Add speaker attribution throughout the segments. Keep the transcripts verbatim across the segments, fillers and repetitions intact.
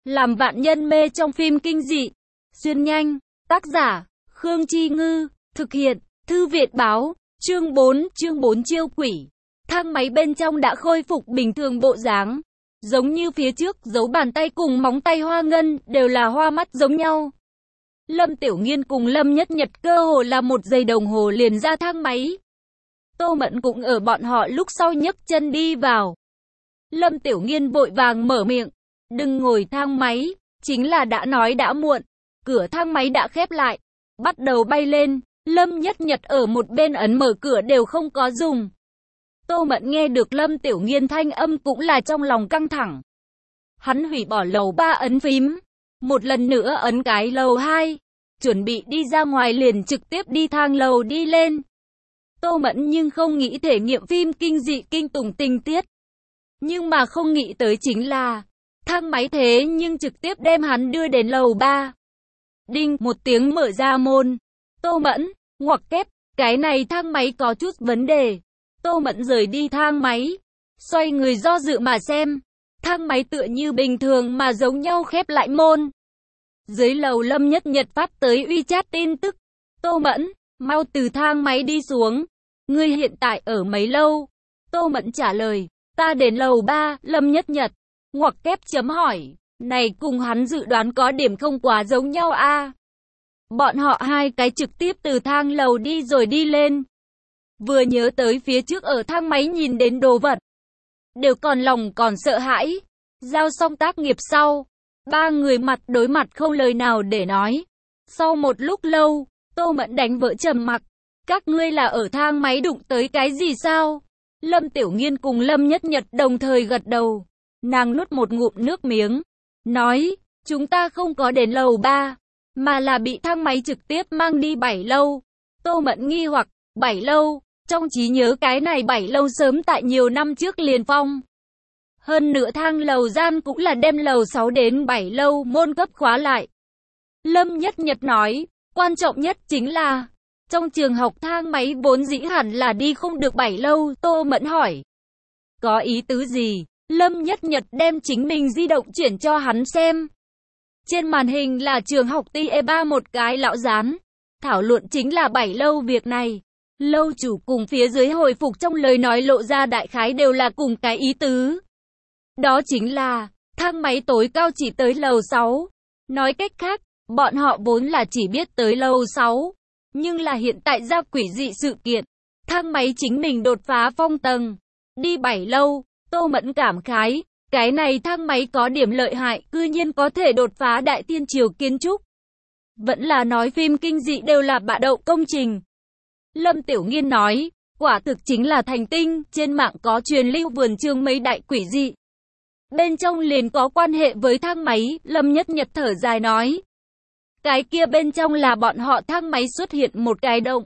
Speaker 1: Làm vạn nhân mê trong phim kinh dị. Xuyên nhanh. Tác giả, Khương Chi Ngư. Thực hiện, Thư Viện Báo. Chương bốn, chương bốn chiêu quỷ. Thang máy bên trong đã khôi phục bình thường bộ dáng. Giống như phía trước, dấu bàn tay cùng móng tay Hoa Ngân, đều là hoa mắt giống nhau. Lâm Tiểu Nghiên cùng Lâm Nhất Nhật cơ hồ là một giây đồng hồ liền ra thang máy. Tô Mẫn cũng ở bọn họ lúc sau nhấc chân đi vào. Lâm Tiểu Nghiên vội vàng mở miệng. Đừng ngồi thang máy, chính là đã nói đã muộn. Cửa thang máy đã khép lại, bắt đầu bay lên. Lâm Nhất Nhật ở một bên ấn mở cửa đều không có dùng. Tô Mẫn nghe được Lâm Tiểu Nghiên thanh âm cũng là trong lòng căng thẳng. Hắn hủy bỏ lầu ba ấn phím, một lần nữa ấn cái lầu hai, chuẩn bị đi ra ngoài liền trực tiếp đi thang lầu đi lên. Tô Mẫn nhưng không nghĩ thể nghiệm phim kinh dị kinh tủng tình tiết. Nhưng mà không nghĩ tới chính là, thang máy thế nhưng trực tiếp đem hắn đưa đến lầu ba. Đinh, một tiếng mở ra môn. Tô Mẫn, ngoặc kép, cái này thang máy có chút vấn đề. Tô Mẫn rời đi thang máy, xoay người do dự mà xem. Thang máy tựa như bình thường mà giống nhau khép lại môn. Dưới lầu Lâm Nhất Nhật phát tới WeChat tin tức. Tô Mẫn, mau từ thang máy đi xuống. Ngươi hiện tại ở mấy lâu? Tô Mẫn trả lời, ta đến lầu ba, Lâm Nhất Nhật. Ngoặc kép chấm hỏi, này cùng hắn dự đoán có điểm không quá giống nhau a. À? Bọn họ hai cái trực tiếp từ thang lầu đi rồi đi lên. Vừa nhớ tới phía trước ở thang máy nhìn đến đồ vật, đều còn lòng còn sợ hãi. Giao xong tác nghiệp sau, ba người mặt đối mặt không lời nào để nói. Sau một lúc lâu, Tô Mẫn đánh vỡ trầm mặc. Các ngươi là ở thang máy đụng tới cái gì sao? Lâm Tiểu Nghiên cùng Lâm Nhất Nhật đồng thời gật đầu. Nàng nuốt một ngụm nước miếng, nói, chúng ta không có đến lầu ba, mà là bị thang máy trực tiếp mang đi bảy lâu. Tô Mẫn nghi hoặc, bảy lâu, trong trí nhớ cái này bảy lâu sớm tại nhiều năm trước liền phong. Hơn nữa thang lầu gian cũng là đem lầu sáu đến bảy lâu môn cấp khóa lại. Lâm Nhất Nhật nói, quan trọng nhất chính là, trong trường học thang máy vốn dĩ hẳn là đi không được bảy lâu. Tô Mẫn hỏi, có ý tứ gì? Lâm Nhất Nhật đem chính mình di động chuyển cho hắn xem. Trên màn hình là trường học T E ba một cái lão dán. Thảo luận chính là bảy lâu việc này. Lâu chủ cùng phía dưới hồi phục trong lời nói lộ ra đại khái đều là cùng cái ý tứ. Đó chính là, thang máy tối cao chỉ tới lầu sáu. Nói cách khác, bọn họ vốn là chỉ biết tới lầu sáu. Nhưng là hiện tại ra quỷ dị sự kiện. Thang máy chính mình đột phá phong tầng. Đi bảy lâu. Tô Mẫn cảm khái, cái này thang máy có điểm lợi hại, cư nhiên có thể đột phá đại tiên triều kiến trúc. Vẫn là nói phim kinh dị đều là bạ đậu công trình. Lâm Tiểu Nghiên nói, quả thực chính là thành tinh, trên mạng có truyền lưu vườn trường mấy đại quỷ dị. Bên trong liền có quan hệ với thang máy, Lâm Nhất Nhật thở dài nói. Cái kia bên trong là bọn họ thang máy xuất hiện một cái động.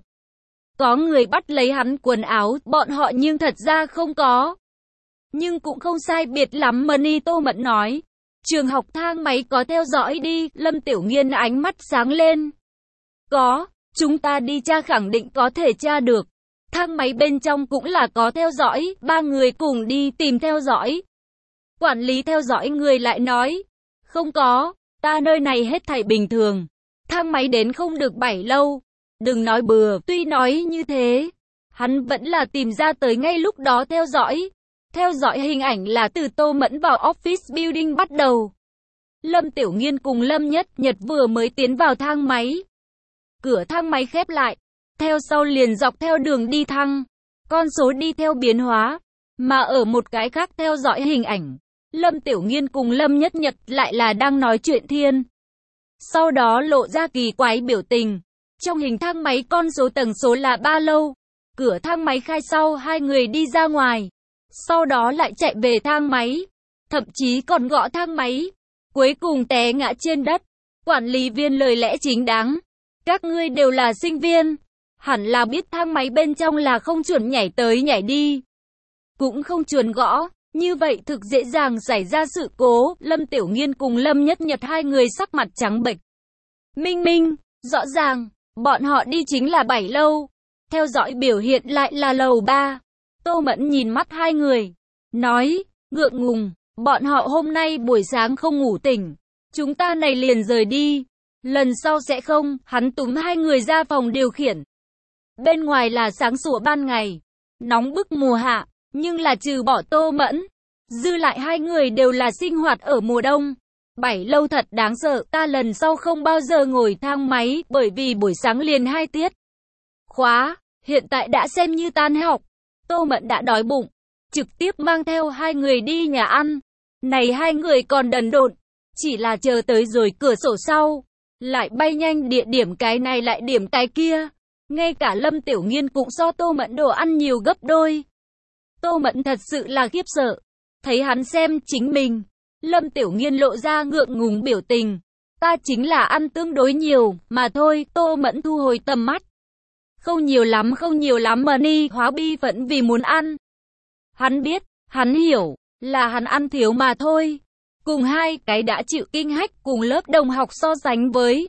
Speaker 1: Có người bắt lấy hắn quần áo, bọn họ nhưng thật ra không có. Nhưng cũng không sai biệt lắm Mani. Tô Mẫn nói. Trường học thang máy có theo dõi đi. Lâm Tiểu Nghiên ánh mắt sáng lên. Có, chúng ta đi tra khẳng định có thể tra được. Thang máy bên trong cũng là có theo dõi. Ba người cùng đi tìm theo dõi. Quản lý theo dõi người lại nói. Không có, ta nơi này hết thảy bình thường. Thang máy đến không được bảy lâu. Đừng nói bừa. Tuy nói như thế, hắn vẫn là tìm ra tới ngay lúc đó theo dõi. Theo dõi hình ảnh là từ Tô Mẫn vào office building bắt đầu. Lâm Tiểu Nghiên cùng Lâm Nhất Nhật vừa mới tiến vào thang máy. Cửa thang máy khép lại. Theo sau liền dọc theo đường đi thăng. Con số đi theo biến hóa. Mà ở một cái khác theo dõi hình ảnh. Lâm Tiểu Nghiên cùng Lâm Nhất Nhật lại là đang nói chuyện thiên. Sau đó lộ ra kỳ quái biểu tình. Trong hình thang máy con số tầng số là ba lâu. Cửa thang máy khai sau hai người đi ra ngoài. Sau đó lại chạy về thang máy, thậm chí còn gõ thang máy, cuối cùng té ngã trên đất. Quản lý viên lời lẽ chính đáng, các ngươi đều là sinh viên, hẳn là biết thang máy bên trong là không chuẩn nhảy tới nhảy đi, cũng không chuẩn gõ, như vậy thực dễ dàng xảy ra sự cố. Lâm Tiểu Nghiên cùng Lâm Nhất Nhật hai người sắc mặt trắng bệch. Minh Minh, rõ ràng, bọn họ đi chính là bảy lâu, theo dõi biểu hiện lại là lầu ba. Tô Mẫn nhìn mắt hai người, nói, ngượng ngùng, bọn họ hôm nay buổi sáng không ngủ tỉnh, chúng ta này liền rời đi. Lần sau sẽ không, hắn túm hai người ra phòng điều khiển. Bên ngoài là sáng sủa ban ngày, nóng bức mùa hạ, nhưng là trừ bỏ Tô Mẫn, dư lại hai người đều là sinh hoạt ở mùa đông. Bảy lâu thật đáng sợ, ta lần sau không bao giờ ngồi thang máy, bởi vì buổi sáng liền hai tiết khóa, hiện tại đã xem như tan học. Tô Mẫn đã đói bụng, trực tiếp mang theo hai người đi nhà ăn. Này hai người còn đần độn, chỉ là chờ tới rồi cửa sổ sau, lại bay nhanh địa điểm cái này lại điểm cái kia. Ngay cả Lâm Tiểu Nghiên cũng so Tô Mẫn đồ ăn nhiều gấp đôi. Tô Mẫn thật sự là khiếp sợ, thấy hắn xem chính mình. Lâm Tiểu Nghiên lộ ra ngượng ngùng biểu tình. Ta chính là ăn tương đối nhiều, mà thôi. Tô Mẫn thu hồi tầm mắt. Không nhiều lắm, không nhiều lắm mà ni hóa bi phẫn vì muốn ăn. Hắn biết, hắn hiểu, là hắn ăn thiếu mà thôi. Cùng hai cái đã chịu kinh hách cùng lớp đồng học so sánh với,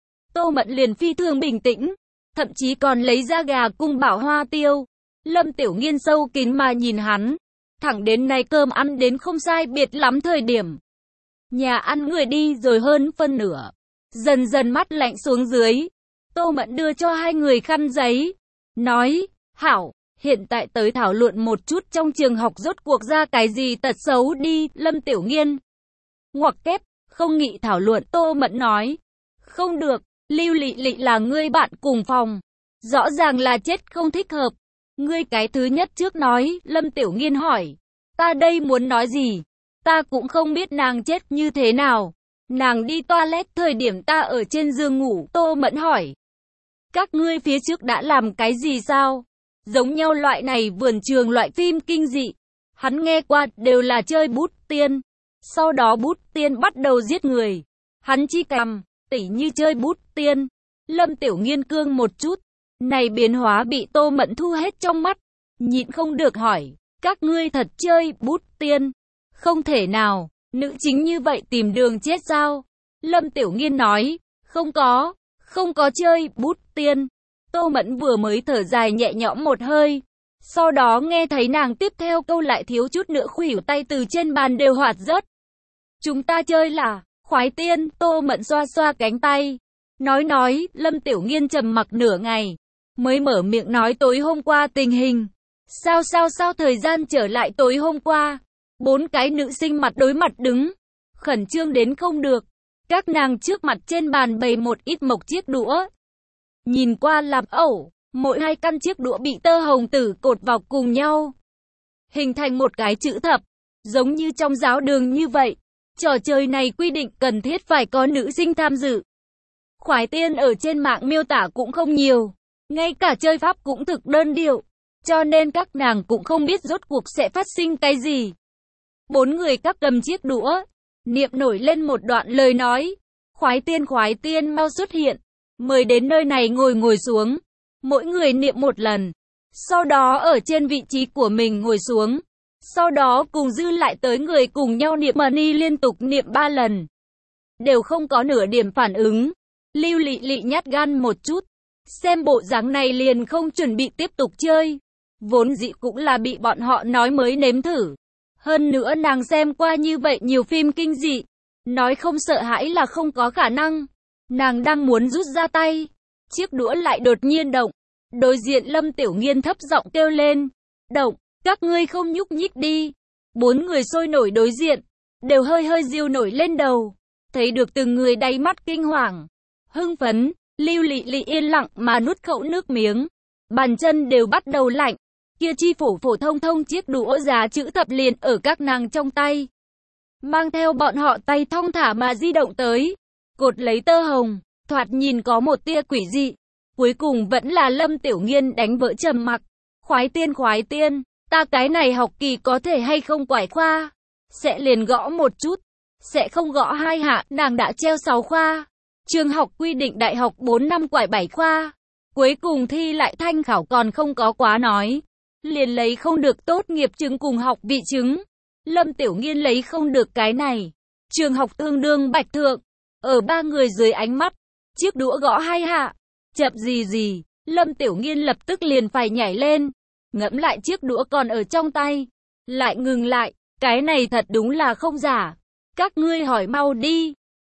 Speaker 1: Tô Mẫn liền phi thường bình tĩnh, thậm chí còn lấy ra gà cung bảo hoa tiêu. Lâm Tiểu Nghiên sâu kín mà nhìn hắn, thẳng đến nay cơm ăn đến không sai biệt lắm thời điểm. Nhà ăn người đi rồi hơn phân nửa, dần dần mắt lạnh xuống dưới. Tô Mẫn đưa cho hai người khăn giấy, nói, hảo, hiện tại tới thảo luận một chút trong trường học rốt cuộc ra cái gì tật xấu đi. Lâm Tiểu Nghiên ngoặc kép, không nghĩ thảo luận. Tô Mẫn nói, không được, Lưu Lị Lị là ngươi bạn cùng phòng, rõ ràng là chết không thích hợp. Ngươi cái thứ nhất trước nói. Lâm Tiểu Nghiên hỏi, ta đây muốn nói gì? Ta cũng không biết nàng chết như thế nào. Nàng đi toilet thời điểm ta ở trên giường ngủ. Tô Mẫn hỏi, các ngươi phía trước đã làm cái gì sao? Giống nhau loại này vườn trường loại phim kinh dị, hắn nghe qua đều là chơi bút tiên. Sau đó bút tiên bắt đầu giết người, hắn chi cầm, tỉ như chơi bút tiên. Lâm Tiểu Nghiên cương một chút, này biến hóa bị Tô Mẫn thu hết trong mắt, nhịn không được hỏi, các ngươi thật chơi bút tiên? Không thể nào, nữ chính như vậy tìm đường chết sao? Lâm Tiểu Nghiên nói, không có, không có chơi bút tiên. Tô Mẫn vừa mới thở dài nhẹ nhõm một hơi, sau đó nghe thấy nàng tiếp theo câu lại thiếu chút nữa khuỷu tay từ trên bàn đều hoạt rớt. Chúng ta chơi là khoái tiên. Tô Mẫn xoa xoa cánh tay, nói nói. Lâm Tiểu Nghiên trầm mặc nửa ngày, mới mở miệng nói tối hôm qua tình hình. Sao sao sao thời gian trở lại tối hôm qua, bốn cái nữ sinh mặt đối mặt đứng, khẩn trương đến không được. Các nàng trước mặt trên bàn bày một ít mộc chiếc đũa, nhìn qua làm ẩu, mỗi hai căn chiếc đũa bị tơ hồng tử cột vào cùng nhau, hình thành một cái chữ thập, giống như trong giáo đường như vậy. Trò chơi này quy định cần thiết phải có nữ sinh tham dự. Khoái tiên ở trên mạng miêu tả cũng không nhiều, ngay cả chơi pháp cũng thực đơn điệu, cho nên các nàng cũng không biết rốt cuộc sẽ phát sinh cái gì. Bốn người các cầm chiếc đũa, niệm nổi lên một đoạn lời nói. Khoái tiên khoái tiên mau xuất hiện, mời đến nơi này ngồi ngồi xuống. Mỗi người niệm một lần, sau đó ở trên vị trí của mình ngồi xuống. Sau đó cùng dư lại tới người cùng nhau niệm money liên tục niệm ba lần. Đều không có nửa điểm phản ứng. Lưu Lị Lị nhát gan một chút, xem bộ dáng này liền không chuẩn bị tiếp tục chơi. Vốn dĩ cũng là bị bọn họ nói mới nếm thử. Hơn nữa nàng xem qua như vậy nhiều phim kinh dị, nói không sợ hãi là không có khả năng. Nàng đang muốn rút ra tay, chiếc đũa lại đột nhiên động. Đối diện Lâm Tiểu Nghiên thấp giọng kêu lên, động, các ngươi không nhúc nhích đi. Bốn người sôi nổi đối diện, đều hơi hơi diêu nổi lên đầu. Thấy được từng người đáy mắt kinh hoàng, hưng phấn. Lưu Lị Lị yên lặng mà nuốt khẩu nước miếng, bàn chân đều bắt đầu lạnh. Kia chi phổ phổ thông thông chiếc đũa giá chữ thập liền ở các nàng trong tay, mang theo bọn họ tay thong thả mà di động tới, cột lấy tơ hồng, thoạt nhìn có một tia quỷ dị. Cuối cùng vẫn là Lâm Tiểu Nghiên đánh vỡ trầm mặc. Khoái tiên khoái tiên, ta cái này học kỳ có thể hay không quải khoa? Sẽ liền gõ một chút, sẽ không gõ hai hạ. Nàng đã treo sáu khoa, trường học quy định đại học bốn năm quải bảy khoa. Cuối cùng thi lại thanh khảo còn không có quá nói, liền lấy không được tốt nghiệp chứng cùng học vị chứng. Lâm Tiểu Nghiên lấy không được cái này, trường học tương đương bạch thượng. Ở ba người dưới ánh mắt, chiếc đũa gõ hai hạ, chậm gì gì, Lâm Tiểu Nghiên lập tức liền phải nhảy lên, ngẫm lại chiếc đũa còn ở trong tay, lại ngừng lại, cái này thật đúng là không giả. Các ngươi hỏi mau đi,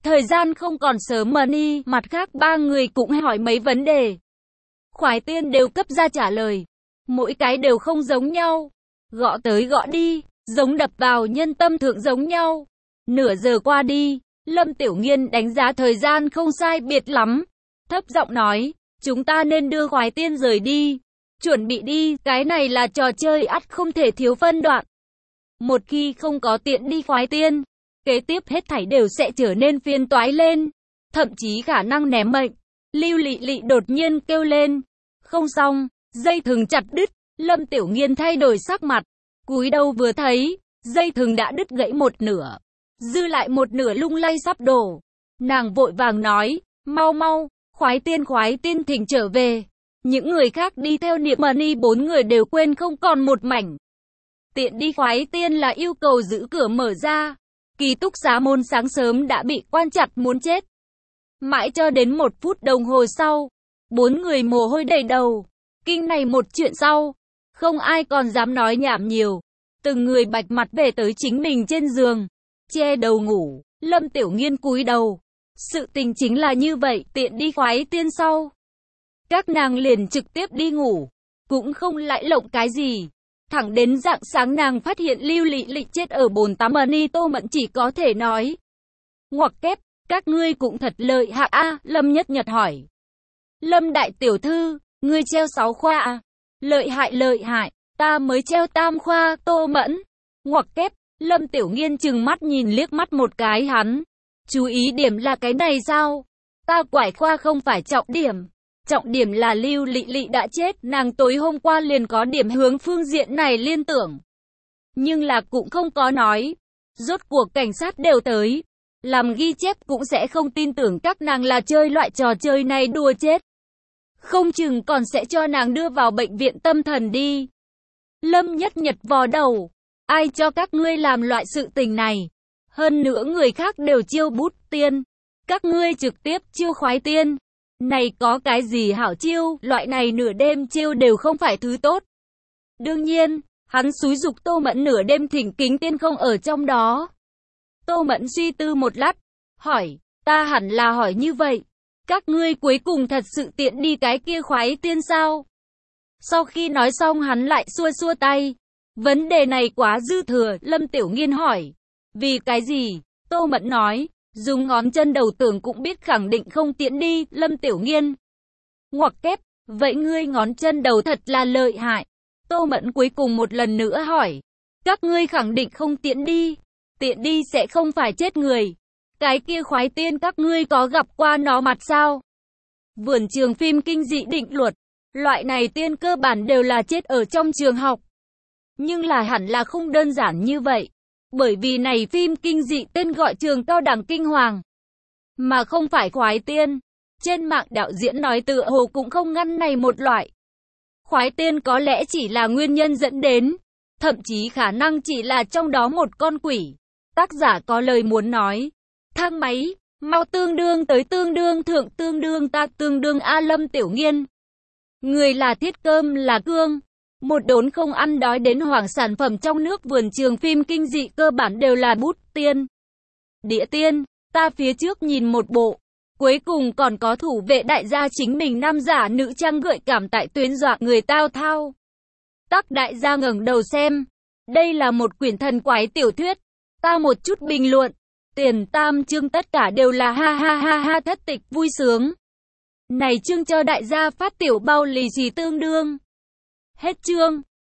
Speaker 1: Thời gian không còn sớm mà đi, mặt khác ba người cũng hỏi mấy vấn đề. Khoái tiên đều cấp ra trả lời. Mỗi cái đều không giống nhau. Gõ tới gõ đi, giống đập vào nhân tâm thượng giống nhau. Nửa giờ qua đi, Lâm Tiểu Nghiên đánh giá thời gian không sai biệt lắm. Thấp giọng nói, chúng ta nên đưa khoái tiên rời đi. Chuẩn bị đi, cái này là trò chơi ắt không thể thiếu phân đoạn. Một khi không có tiện đi khoái tiên, kế tiếp hết thảy đều sẽ trở nên phiền toái lên. Thậm chí khả năng ném mệnh. Lưu Lị Lị đột nhiên kêu lên. Không xong, dây thừng chặt đứt. Lâm Tiểu Nghiên thay đổi sắc mặt. Cúi đầu vừa thấy, dây thừng đã đứt gãy một nửa. Dư lại một nửa lung lay sắp đổ. Nàng vội vàng nói, mau mau, khoái tiên khoái tiên thỉnh trở về. Những người khác đi theo Niệm Mani bốn người đều quên không còn một mảnh. Tiện đi khoái tiên là yêu cầu giữ cửa mở ra. Ký túc xá môn sáng sớm đã bị quan chặt muốn chết. Mãi cho đến một phút đồng hồ sau, bốn người mồ hôi đầy đầu. Kinh này một chuyện sau, không ai còn dám nói nhảm nhiều. Từng người bạch mặt về tới chính mình trên giường, che đầu ngủ. Lâm Tiểu Nghiên cúi đầu. Sự tình chính là như vậy, tiện đi khoái tiên sau. Các nàng liền trực tiếp đi ngủ, cũng không lại lộng cái gì. Thẳng đến rạng sáng nàng phát hiện Lưu Lị Lị chết ở bồn tắm Mani Tô Mẫn chỉ có thể nói. Ngoặc kép, các ngươi cũng thật lợi hại a. Lâm Nhất Nhật hỏi. Lâm đại tiểu thư, ngươi treo sáu khoa à? Lợi hại lợi hại, ta mới treo tam khoa. Tô Mẫn. Ngoặc kép, Lâm Tiểu Nghiên chừng mắt nhìn liếc mắt một cái hắn. Chú ý điểm là cái này sao? Ta quải khoa không phải trọng điểm. Trọng điểm là Lưu Lị Lị đã chết, nàng tối hôm qua liền có điểm hướng phương diện này liên tưởng. Nhưng là cũng không có nói. Rốt cuộc cảnh sát đều tới. Làm ghi chép cũng sẽ không tin tưởng các nàng là chơi loại trò chơi này đùa chết. Không chừng còn sẽ cho nàng đưa vào bệnh viện tâm thần đi. Lâm Nhất Nhật vò đầu. Ai cho các ngươi làm loại sự tình này? Hơn nữa người khác đều chiêu bút tiên. Các ngươi trực tiếp chiêu khoái tiên. Này có cái gì hảo chiêu, loại này nửa đêm chiêu đều không phải thứ tốt. Đương nhiên, hắn xúi giục Tô Mẫn nửa đêm thỉnh kính tiên không ở trong đó. Tô Mẫn suy tư một lát, hỏi, ta hẳn là hỏi như vậy. Các ngươi cuối cùng thật sự tiện đi cái kia khoái tiên sao? Sau khi nói xong hắn lại xua xua tay. Vấn đề này quá dư thừa, Lâm Tiểu Nghiên hỏi. Vì cái gì? Tô Mẫn nói. Dùng ngón chân đầu tưởng cũng biết khẳng định không tiện đi. Lâm Tiểu Nghiên. Ngoặc kép, vậy ngươi ngón chân đầu thật là lợi hại. Tô Mẫn cuối cùng một lần nữa hỏi. Các ngươi khẳng định không tiện đi. Tiện đi sẽ không phải chết người. Cái kia khoái tiên các ngươi có gặp qua nó mặt sao? Vườn trường phim kinh dị định luật. Loại này tiên cơ bản đều là chết ở trong trường học. Nhưng là hẳn là không đơn giản như vậy. Bởi vì này phim kinh dị tên gọi Trường Cao Đẳng Kinh Hoàng, mà không phải khoái tiên. Trên mạng đạo diễn nói tựa hồ cũng không ngăn này một loại. Khoái tiên có lẽ chỉ là nguyên nhân dẫn đến, thậm chí khả năng chỉ là trong đó một con quỷ. Tác giả có lời muốn nói. Thang máy, mau tương đương tới tương đương thượng tương đương ta tương đương A. Lâm Tiểu Nghiên. Người là thiết cơm là cương. Một đốn không ăn đói đến hoảng sản phẩm trong nước vườn trường phim kinh dị cơ bản đều là bút tiên. Đĩa tiên, ta phía trước nhìn một bộ. Cuối cùng còn có thủ vệ đại gia chính mình nam giả nữ trang gợi cảm tại tuyến dọa người tao thao. Tắc đại gia ngẩng đầu xem. Đây là một quyển thần quái tiểu thuyết. Ta một chút bình luận. Tiền tam chương tất cả đều là ha ha ha ha thất tịch vui sướng. Này chương cho đại gia phát tiểu bao lì xì tương đương. Hết chương.